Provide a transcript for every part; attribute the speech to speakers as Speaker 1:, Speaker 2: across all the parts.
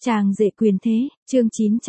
Speaker 1: Chàng rể quyền thế, chương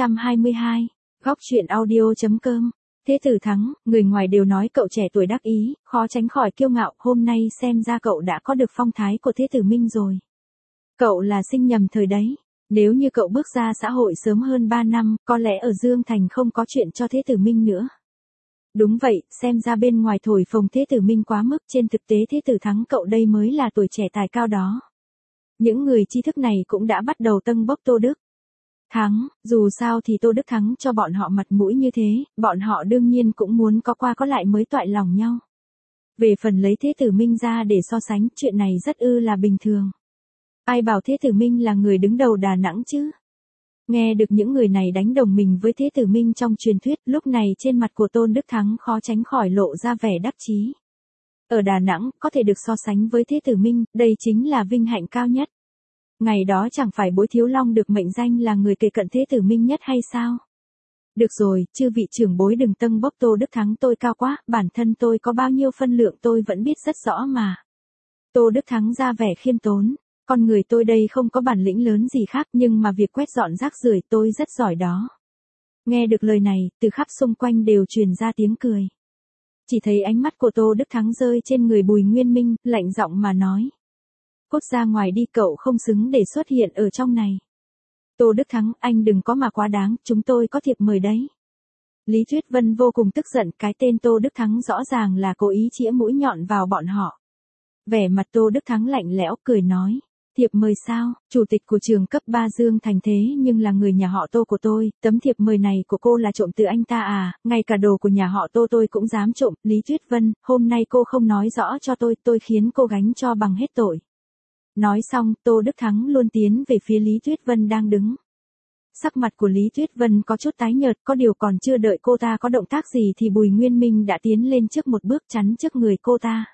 Speaker 1: 922, góc truyện audio.com. Thế tử Thắng, người ngoài đều nói cậu trẻ tuổi đắc ý, khó tránh khỏi kiêu ngạo, hôm nay xem ra cậu đã có được phong thái của Thế tử Minh rồi. Cậu là sinh nhầm thời đấy, nếu như cậu bước ra xã hội sớm hơn 3 năm, có lẽ ở Dương Thành không có chuyện cho Thế tử Minh nữa. Đúng vậy, xem ra bên ngoài thổi phồng Thế tử Minh quá mức, trên thực tế Thế tử Thắng cậu đây mới là tuổi trẻ tài cao đó. Những người tri thức này cũng đã bắt đầu tâng bốc Tô Đức Thắng, dù sao thì Tô Đức Thắng cho bọn họ mặt mũi như thế, bọn họ đương nhiên cũng muốn có qua có lại mới toại lòng nhau. Về phần lấy Thế tử Minh ra để so sánh, chuyện này rất là bình thường. Ai bảo Thế tử Minh là người đứng đầu Đà Nẵng chứ? Nghe được những người này đánh đồng mình với Thế tử Minh trong truyền thuyết, lúc này trên mặt của Tôn Đức Thắng khó tránh khỏi lộ ra vẻ đắc chí. Ở Đà Nẵng, có thể được so sánh với Thế tử Minh, đây chính là vinh hạnh cao nhất. Ngày đó chẳng phải Bối Thiếu Long được mệnh danh là người kề cận Thế tử Minh nhất hay sao? Được rồi, chư vị trưởng bối đừng tâng bốc Tô Đức Thắng tôi cao quá, bản thân tôi có bao nhiêu phân lượng tôi vẫn biết rất rõ mà. Tô Đức Thắng ra vẻ khiêm tốn, con người tôi đây không có bản lĩnh lớn gì khác nhưng mà việc quét dọn rác rưởi tôi rất giỏi đó. Nghe được lời này, từ khắp xung quanh đều truyền ra tiếng cười. Chỉ thấy ánh mắt của Tô Đức Thắng rơi trên người Bùi Nguyên Minh, lạnh giọng mà nói. Cút ra ngoài đi, cậu không xứng để xuất hiện ở trong này. Tô Đức Thắng, anh đừng có mà quá đáng, chúng tôi có thiệp mời đấy. Lý Tuyết Vân vô cùng tức giận, cái tên Tô Đức Thắng rõ ràng là cố ý chĩa mũi nhọn vào bọn họ. Vẻ mặt Tô Đức Thắng lạnh lẽo, cười nói. Thiệp mời sao, chủ tịch của trường cấp 3 Dương Thành thế nhưng là người nhà họ Tô của tôi, tấm thiệp mời này của cô là trộm từ anh ta à, ngay cả đồ của nhà họ Tô tôi cũng dám trộm, Lý Tuyết Vân, hôm nay cô không nói rõ cho tôi khiến cô gánh cho bằng hết tội. Nói xong, Tô Đức Thắng luôn tiến về phía Lý Tuyết Vân đang đứng. Sắc mặt của Lý Tuyết Vân có chút tái nhợt, có điều còn chưa đợi cô ta có động tác gì thì Bùi Nguyên Minh đã tiến lên trước một bước chắn trước người cô ta.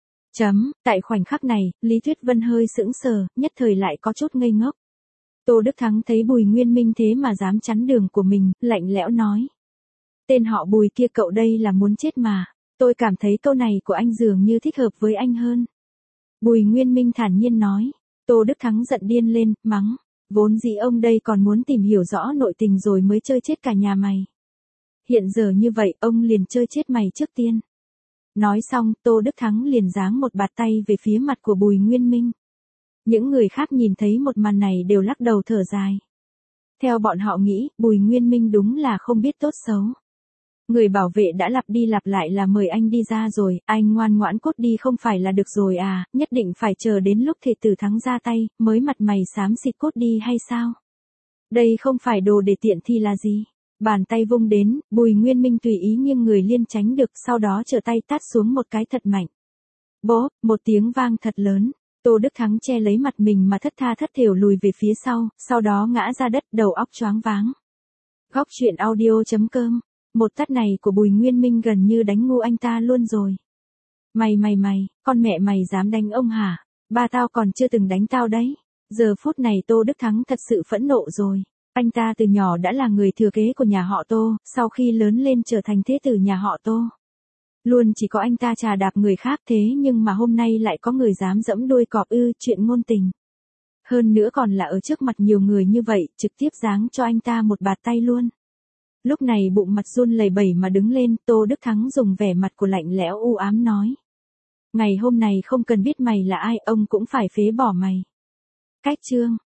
Speaker 1: Tại khoảnh khắc này, Lý Tuyết Vân hơi sững sờ, nhất thời lại có chút ngây ngốc. Tô Đức Thắng thấy Bùi Nguyên Minh thế mà dám chắn đường của mình, lạnh lẽo nói. Tên họ Bùi kia cậu đây là muốn chết mà, tôi cảm thấy câu này của anh dường như thích hợp với anh hơn. Bùi Nguyên Minh thản nhiên nói. Tô Đức Thắng giận điên lên, mắng. Vốn dĩ ông đây còn muốn tìm hiểu rõ nội tình rồi mới chơi chết cả nhà mày. Hiện giờ như vậy, ông liền chơi chết mày trước tiên. Nói xong, Tô Đức Thắng liền giáng một bạt tay về phía mặt của Bùi Nguyên Minh. Những người khác nhìn thấy một màn này đều lắc đầu thở dài. Theo bọn họ nghĩ, Bùi Nguyên Minh đúng là không biết tốt xấu. Người bảo vệ đã lặp đi lặp lại là mời anh đi ra rồi, anh ngoan ngoãn cút đi không phải là được rồi à, nhất định phải chờ đến lúc Thế tử Thắng ra tay, mới mặt mày xám xịt cút đi hay sao? Đây không phải đồ để tiện thì là gì? Bàn tay vung đến, Bùi Nguyên Minh tùy ý nghiêng người liên tránh được, sau đó trở tay tát xuống một cái thật mạnh. Bốp, một tiếng vang thật lớn, Tô Đức Thắng che lấy mặt mình mà thất tha thất thểu lùi về phía sau đó ngã ra đất, đầu óc choáng váng. Góc truyện audio.com. Một tát này của Bùi Nguyên Minh gần như đánh ngu anh ta luôn rồi. Mày, con mẹ mày dám đánh ông hả? Ba tao còn chưa từng đánh tao đấy. Giờ phút này Tô Đức Thắng thật sự phẫn nộ rồi. Anh ta từ nhỏ đã là người thừa kế của nhà họ Tô, sau khi lớn lên trở thành thế tử nhà họ Tô. Luôn chỉ có anh ta chà đạp người khác thế nhưng mà hôm nay lại có người dám dẫm đuôi cọp chuyện ngôn tình. Hơn nữa còn là ở trước mặt nhiều người như vậy, trực tiếp giáng cho anh ta một bạt tay luôn. Lúc này bụng mặt run lẩy bẩy mà đứng lên, Tô Đức Thắng dùng vẻ mặt của lạnh lẽo u ám nói. Ngày hôm này không cần biết mày là ai, ông cũng phải phế bỏ mày. Cách chương.